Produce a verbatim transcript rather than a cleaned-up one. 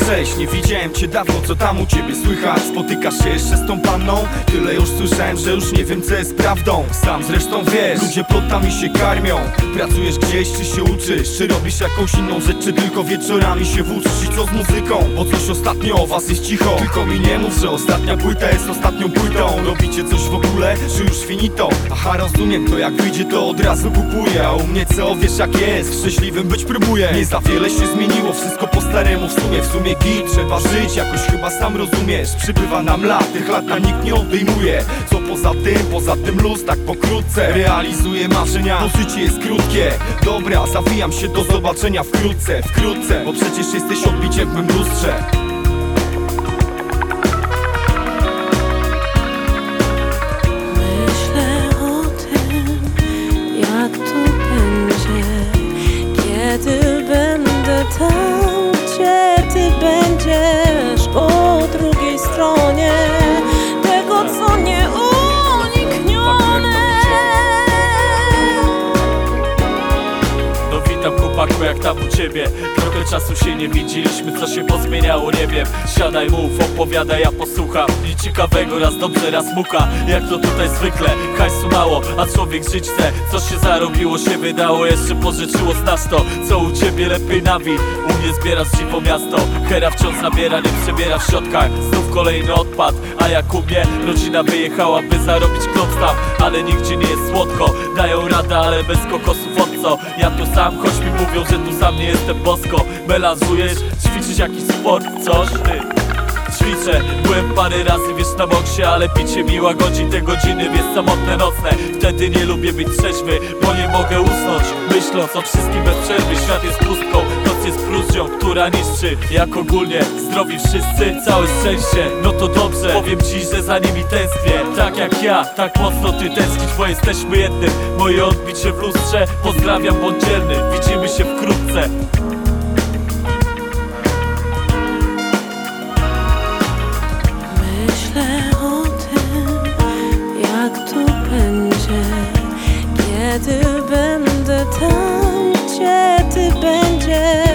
cześć, nie widziałem cię dawno, co tam u ciebie słychać? Spotykasz się jeszcze z tą panną? Tyle już słyszałem, że już nie wiem co jest prawdą. Sam zresztą wiesz, ludzie plotami się karmią. Pracujesz gdzieś, czy się uczysz? Czy robisz jakąś inną rzecz, czy tylko wieczorami się włóczysz? I co z muzyką? Bo coś ostatnio o was jest cicho. Tylko mi nie mów, że ostatnia płyta jest ostatnią płytą. Robicie coś w ogóle, czy już finito? Aha, rozumiem, to jak wyjdzie to od razu kupuję. A u mnie co, wiesz jak jest? Szczęśliwym być próbuję. Nie za wiele się zmieniło, wszystko po staremu w sumie. W sumie git, trzeba żyć, jakoś chyba sam rozumiesz. Przybywa nam lat, tych lat nam nikt nie odejmuje. Co poza tym, poza tym luz, tak pokrótce realizuję marzenia, bo życie jest krótkie. Dobra, zawijam się, do zobaczenia wkrótce, wkrótce. Bo przecież jesteś odbiciem w mym lustrze. Myślę o tym, jak to będzie, kiedy będę tam, gdzie ty będziesz, po drugiej stronie tego, co nieuniknione. No witam chłopaku, jak tam u ciebie? Trochę czasu się nie widzieliśmy, co się pozmieniało, nie wiem. Siadaj, mów, opowiadaj, ja posłucham. Nic ciekawego, raz dobrze, raz muka. Jak to tutaj zwykle, hajsu mało, a człowiek żyć chce. Co się zarobiło, się wydało, jeszcze pożyczyło. Znasz to, co u ciebie lepiej nawi. U mnie zbierasz dziwo miasto, hera wciąż zabiera, nie przebiera w środkach. Znów kolejny odpad, a jak u mnie rodzina wyjechała, by zarobić klopstaw. Ale nigdzie nie jest słodko, dają radę, ale bez kokosów od co? Ja tu sam, choć mi mówią, że tu sam nie jestem bosko. Melanżujesz, ćwiczysz jakiś sport, coś ty? Ćwiczę, byłem parę razy, wiesz, na boksie, ale picie mi łagodzi te godziny, wiesz, samotne nocne. Wtedy nie lubię być trzeźwy, bo nie mogę usnąć, myśląc o wszystkim bez przerwy. Świat jest pustką, noc jest próżnią, która niszczy. Jak ogólnie, zdrowi wszyscy, całe szczęście. No to dobrze, powiem ci, że za nimi tęsknię. Tak jak ja, tak mocno ty tęsknisz, bo jesteśmy jednym. Moje odbicie w lustrze, pozdrawiam, bądź dzielny. Widzimy się wkrótce. Myślę o tym, jak to będzie, kiedy będę tam, gdzie ty będziesz.